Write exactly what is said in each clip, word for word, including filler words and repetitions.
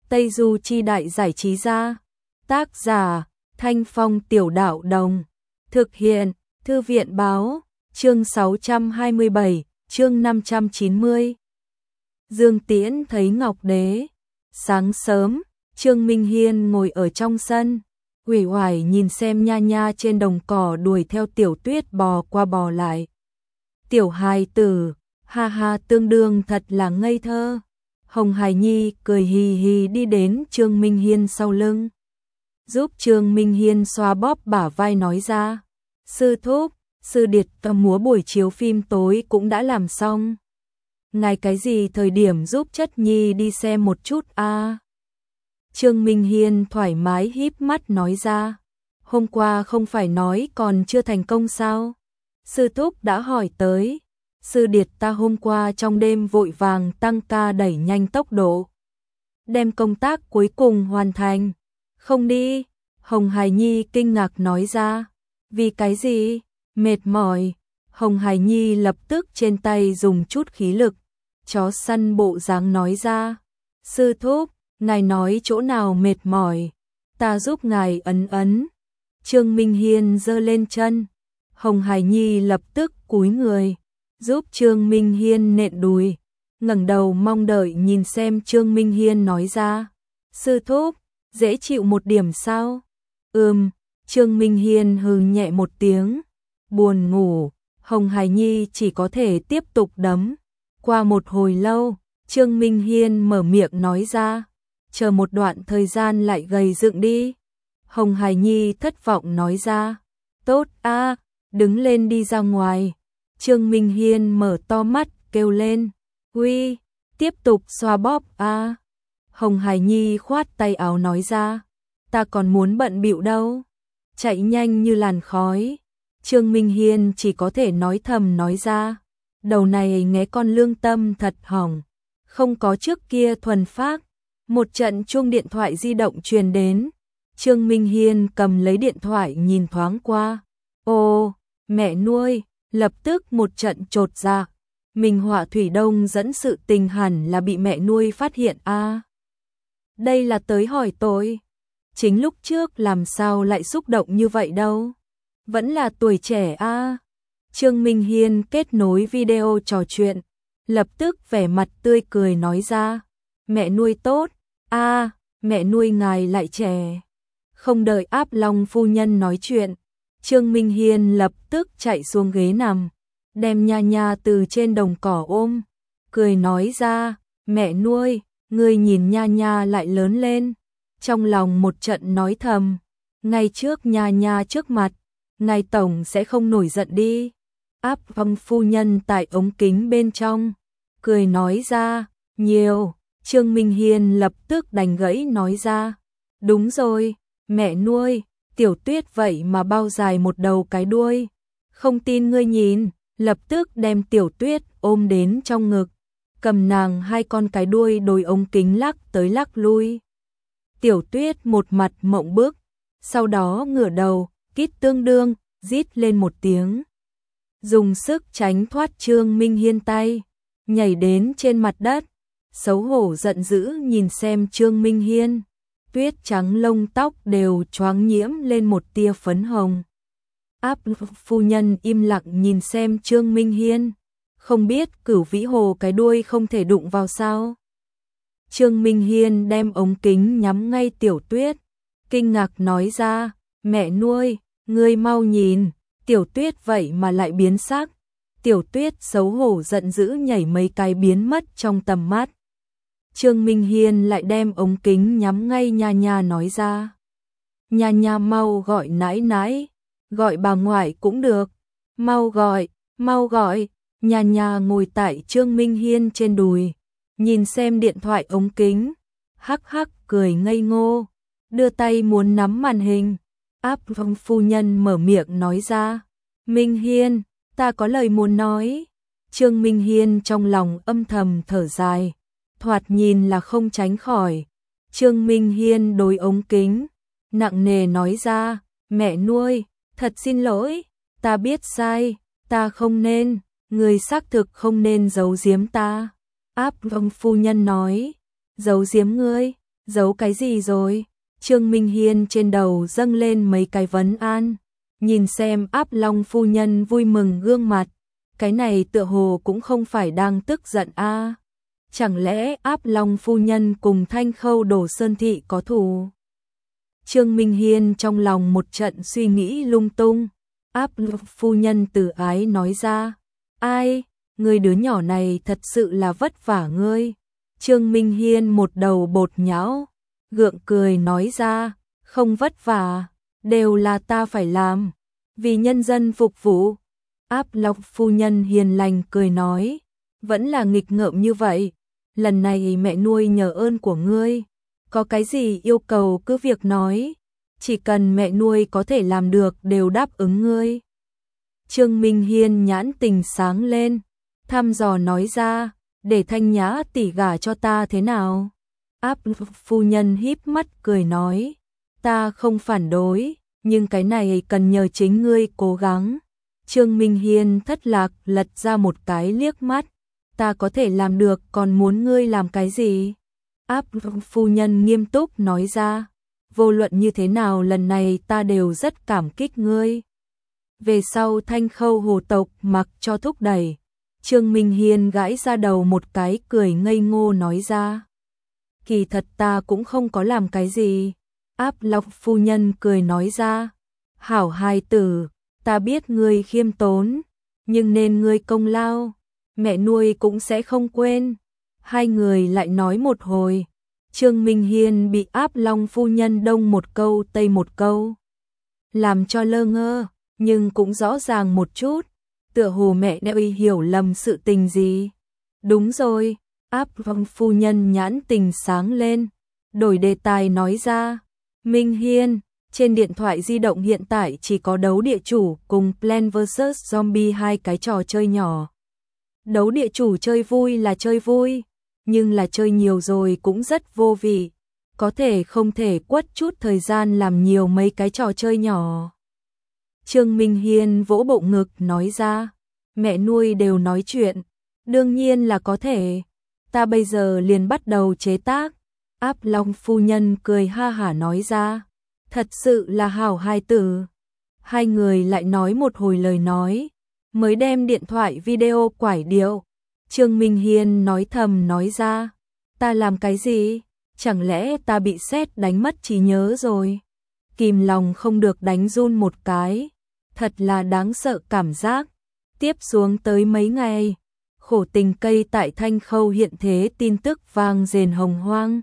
Tây Du Chi Đại Giải Trí Gia. Tác giả Thanh Phong Tiểu Đạo Đồng. Thực hiện Thư viện Báo. Chương sáu trăm hai mươi bảy, chương năm trăm chín mươi. Dương Tiễn thấy Ngọc Đế. Sáng sớm, Trương Minh Hiên ngồi ở trong sân, uể oải nhìn xem Nha Nha trên đồng cỏ đuổi theo Tiểu Tuyết bò qua bò lại. Tiểu hài tử, ha ha, tương đương thật là ngây thơ. Hồng Hải Nhi cười hì hì đi đến Trương Minh Hiên sau lưng, giúp Trương Minh Hiên xoa bóp bả vai nói ra: Sư thúc, sư điệt tầm múa buổi chiếu phim tối cũng đã làm xong. Ngài cái gì thời điểm giúp chất nhi đi xem một chút a? À? Trương Minh Hiên thoải mái híp mắt nói ra: Hôm qua không phải nói còn chưa thành công sao? Sư thúc đã hỏi tới. Sư điệt ta hôm qua trong đêm vội vàng tăng ca đẩy nhanh tốc độ, đem công tác cuối cùng hoàn thành. Không đi. Hồng Hải Nhi kinh ngạc nói ra. Vì cái gì? Mệt mỏi. Hồng Hải Nhi lập tức trên tay dùng chút khí lực, chó săn bộ dáng nói ra. Sư thúc, ngài nói chỗ nào mệt mỏi, ta giúp ngài ấn ấn. Trương Minh Hiên giơ lên chân. Hồng Hải Nhi lập tức cúi người, giúp Trương Minh Hiên nện đùi, ngẩng đầu mong đợi nhìn xem Trương Minh Hiên nói ra. Sư thúc, dễ chịu một điểm sao? Ừm. Trương Minh Hiên hừ nhẹ một tiếng. Buồn ngủ. Hồng Hải Nhi chỉ có thể tiếp tục đấm. Qua một hồi lâu, Trương Minh Hiên mở miệng nói ra. Chờ một đoạn thời gian lại gầy dựng đi. Hồng Hải Nhi thất vọng nói ra. Tốt a, đứng lên đi ra ngoài. Trương Minh Hiên mở to mắt kêu lên. Uy, tiếp tục xoa bóp a. Hồng Hải Nhi khoát tay áo nói ra. Ta còn muốn bận bịu đâu. Chạy nhanh như làn khói. Trương Minh Hiên chỉ có thể nói thầm nói ra. Đầu này nghe con lương tâm thật hỏng. Không có trước kia thuần phác. Một trận chuông điện thoại di động truyền đến. Trương Minh Hiên cầm lấy điện thoại nhìn thoáng qua. Ồ, mẹ nuôi. Lập tức một trận chột dạ. Mình Họa Thủy Đông dẫn sự tình hẳn là bị mẹ nuôi phát hiện a. À, đây là tới hỏi tôi. Chính lúc trước làm sao lại xúc động như vậy đâu. Vẫn là tuổi trẻ a. À. Trương Minh Hiên kết nối video trò chuyện, lập tức vẻ mặt tươi cười nói ra. Mẹ nuôi tốt. A, à, mẹ nuôi ngài lại trẻ. Không đợi Áp Long phu nhân nói chuyện, Trương Minh Hiên lập tức chạy xuống ghế nằm, đem Nha Nha từ trên đồng cỏ ôm, cười nói ra. Mẹ nuôi, ngươi nhìn Nha Nha lại lớn lên. Trong lòng một trận nói thầm, ngay trước Nha Nha trước mặt, ngài tổng sẽ không nổi giận đi. Áp Long phu nhân tại ống kính bên trong, cười nói ra. Nhiều. Trương Minh Hiên lập tức đành gãy nói ra. Đúng rồi, mẹ nuôi, Tiểu Tuyết vậy mà bao dài một đầu cái đuôi. Không tin ngươi nhìn, lập tức đem Tiểu Tuyết ôm đến trong ngực, cầm nàng hai con cái đuôi đôi ống kính lắc tới lắc lui. Tiểu Tuyết một mặt mộng bức, sau đó ngửa đầu, kít tương đương, rít lên một tiếng. Dùng sức tránh thoát Trương Minh Hiên tay, nhảy đến trên mặt đất, xấu hổ giận dữ nhìn xem Trương Minh Hiên. Tuyết trắng lông tóc đều choáng nhiễm lên một tia phấn hồng. Áp phu nhân im lặng nhìn xem Trương Minh Hiên, không biết Cửu Vĩ Hồ cái đuôi không thể đụng vào sao. Trương Minh Hiên đem ống kính nhắm ngay Tiểu Tuyết, kinh ngạc nói ra. Mẹ nuôi, ngươi mau nhìn, Tiểu Tuyết vậy mà lại biến sắc. Tiểu Tuyết xấu hổ giận dữ nhảy mấy cái biến mất trong tầm mắt. Trương Minh Hiên lại đem ống kính nhắm ngay Nha Nha nói ra. Nha Nha mau gọi nãi nãi, gọi bà ngoại cũng được. Mau gọi, mau gọi. Nha Nha ngồi tại Trương Minh Hiên trên đùi, nhìn xem điện thoại ống kính, hắc hắc cười ngây ngô, đưa tay muốn nắm màn hình. Áp Long phu nhân mở miệng nói ra. Minh Hiên, ta có lời muốn nói. Trương Minh Hiên trong lòng âm thầm thở dài, thoạt nhìn là không tránh khỏi. Trương Minh Hiên đối ống kính, nặng nề nói ra. Mẹ nuôi, thật xin lỗi, ta biết sai, ta không nên, người xác thực không nên giấu giếm ta. Áp Long phu nhân nói. Giấu giếm ngươi? Giấu cái gì rồi? Trương Minh Hiên trên đầu dâng lên mấy cái vấn an, nhìn xem Áp Long phu nhân vui mừng gương mặt, cái này tựa hồ cũng không phải đang tức giận a. À. Chẳng lẽ Áp Long phu nhân cùng Thanh Khâu Đồ Sơn thị có thù? Trương Minh Hiên trong lòng một trận suy nghĩ lung tung. Áp Long phu nhân từ ái nói ra, ai, người đứa nhỏ này thật sự là vất vả ngươi. Trương Minh Hiên một đầu bột nhão, gượng cười nói ra, không vất vả, đều là ta phải làm, vì nhân dân phục vụ. Áp Long phu nhân hiền lành cười nói, vẫn là nghịch ngợm như vậy, lần này mẹ nuôi nhờ ơn của ngươi, có cái gì yêu cầu cứ việc nói, chỉ cần mẹ nuôi có thể làm được đều đáp ứng ngươi. Trương Minh Hiên nhãn tình sáng lên, thăm dò nói ra, để Thanh Nhã tỷ gả cho ta thế nào? Áp phu nhân híp mắt cười nói, ta không phản đối, nhưng cái này cần nhờ chính ngươi cố gắng. Trương Minh Hiên thất lạc lật ra một cái liếc mắt, ta có thể làm được, còn muốn ngươi làm cái gì? Áp phu nhân nghiêm túc nói ra, vô luận như thế nào lần này ta đều rất cảm kích ngươi. Về sau Thanh Khâu hồ tộc mặc cho thúc đẩy, Trương Minh Hiên gãi ra đầu một cái cười ngây ngô nói ra, kỳ thật ta cũng không có làm cái gì. Áp Long phu nhân cười nói ra, hảo hài tử, ta biết ngươi khiêm tốn, nhưng nên ngươi công lao, mẹ nuôi cũng sẽ không quên. Hai người lại nói một hồi, Trương Minh Hiên bị Áp Long phu nhân đông một câu tây một câu, làm cho lơ ngơ, nhưng cũng rõ ràng một chút, tựa hồ mẹ đã hiểu lầm sự tình gì. Đúng rồi, Áp Long phu nhân nhãn tình sáng lên, đổi đề tài nói ra, Minh Hiên, trên điện thoại di động hiện tại chỉ có đấu địa chủ cùng Plants versus. Zombie hai cái trò chơi nhỏ. Đấu địa chủ chơi vui là chơi vui, nhưng là chơi nhiều rồi cũng rất vô vị, có thể không thể quất chút thời gian làm nhiều mấy cái trò chơi nhỏ. Trương Minh Hiên vỗ bộ ngực nói ra, mẹ nuôi đều nói chuyện, đương nhiên là có thể, ta bây giờ liền bắt đầu chế tác. Áp Long phu nhân cười ha hả nói ra, thật sự là hảo hài tử. Hai người lại nói một hồi lời nói, mới đem điện thoại video quải điệu. Trương Minh Hiên nói thầm nói ra, ta làm cái gì? Chẳng lẽ ta bị sét đánh mất trí nhớ rồi? Kìm lòng không được đánh run một cái, thật là đáng sợ cảm giác. Tiếp xuống tới mấy ngày, khổ tình cây tại Thanh Khâu hiện thế tin tức vang rền hồng hoang.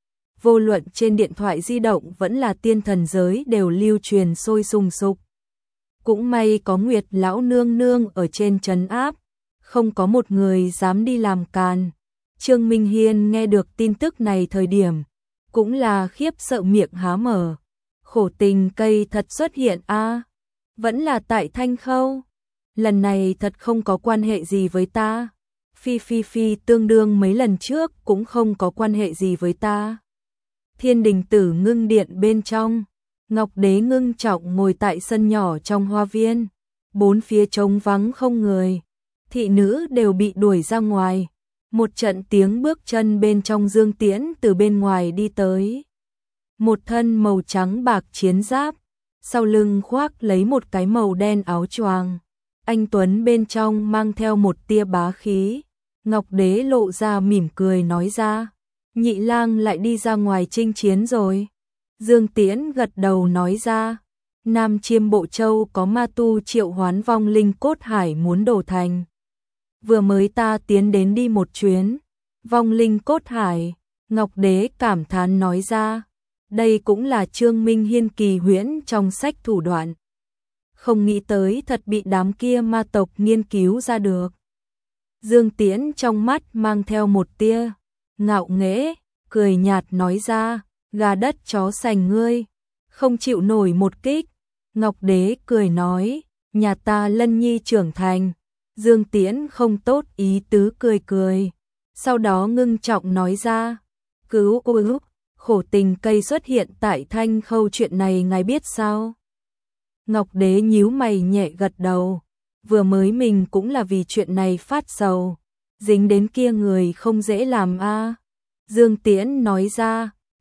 Vô luận trên điện thoại di động vẫn là tiên thần giới đều lưu truyền sôi sùng sục. Cũng may có Nguyệt lão nương nương ở trên trấn áp, không có một người dám đi làm càn. Trương Minh Hiên nghe được tin tức này thời điểm, cũng là khiếp sợ miệng há mở. Khổ tình cây thật xuất hiện a, à, vẫn là tại Thanh Khâu. Lần này thật không có quan hệ gì với ta. Phi phi phi tương đương mấy lần trước cũng không có quan hệ gì với ta. Thiên đình tử ngưng điện bên trong, Ngọc Đế ngưng trọng ngồi tại sân nhỏ trong hoa viên, bốn phía trống vắng không người, thị nữ đều bị đuổi ra ngoài. Một trận tiếng bước chân bên trong Dương Tiễn từ bên ngoài đi tới. Một thân màu trắng bạc chiến giáp, sau lưng khoác lấy một cái màu đen áo choàng. Anh tuấn bên trong mang theo một tia bá khí. Ngọc Đế lộ ra mỉm cười nói ra, nhị lang lại đi ra ngoài chinh chiến rồi. Dương Tiễn gật đầu nói ra, Nam Chiêm Bộ Châu có ma tu triệu hoán vong linh cốt hải muốn đổ thành. Vừa mới ta tiến đến đi một chuyến, vong linh cốt hải, Ngọc Đế cảm thán nói ra, đây cũng là Trương Minh Hiên kỳ huyễn trong sách thủ đoạn. Không nghĩ tới thật bị đám kia ma tộc nghiên cứu ra được. Dương Tiễn trong mắt mang theo một tia ngạo nghễ, cười nhạt nói ra, gà đất chó sành ngươi, không chịu nổi một kích. Ngọc Đế cười nói, nhà ta Lân Nhi trưởng thành. Dương Tiễn không tốt ý tứ cười cười, sau đó ngưng trọng nói ra, cứu cứu, khổ tình cây xuất hiện tại Thanh Khâu chuyện này ngài biết sao? Ngọc Đế nhíu mày nhẹ gật đầu, vừa mới mình cũng là vì chuyện này phát sầu, dính đến kia người không dễ làm a. Dương Tiễn nói ra,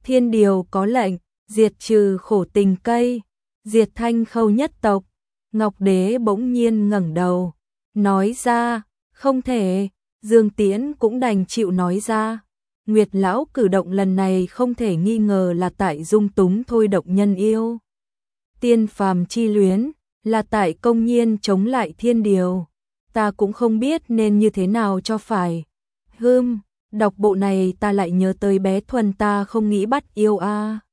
Thiên điều có lệnh, diệt trừ khổ tình cây, diệt Thanh Khâu nhất tộc. Ngọc Đế bỗng nhiên ngẩng đầu, nói ra, không thể. Dương Tiễn cũng đành chịu nói ra. Nguyệt lão cử động lần này không thể nghi ngờ là tại dung túng thôi động nhân yêu. Tiên phàm chi luyến, là tại công nhiên chống lại thiên điều. Ta cũng không biết nên như thế nào cho phải. Hưm, đọc bộ này ta lại nhớ tới bé Thuần ta không nghĩ bắt yêu a.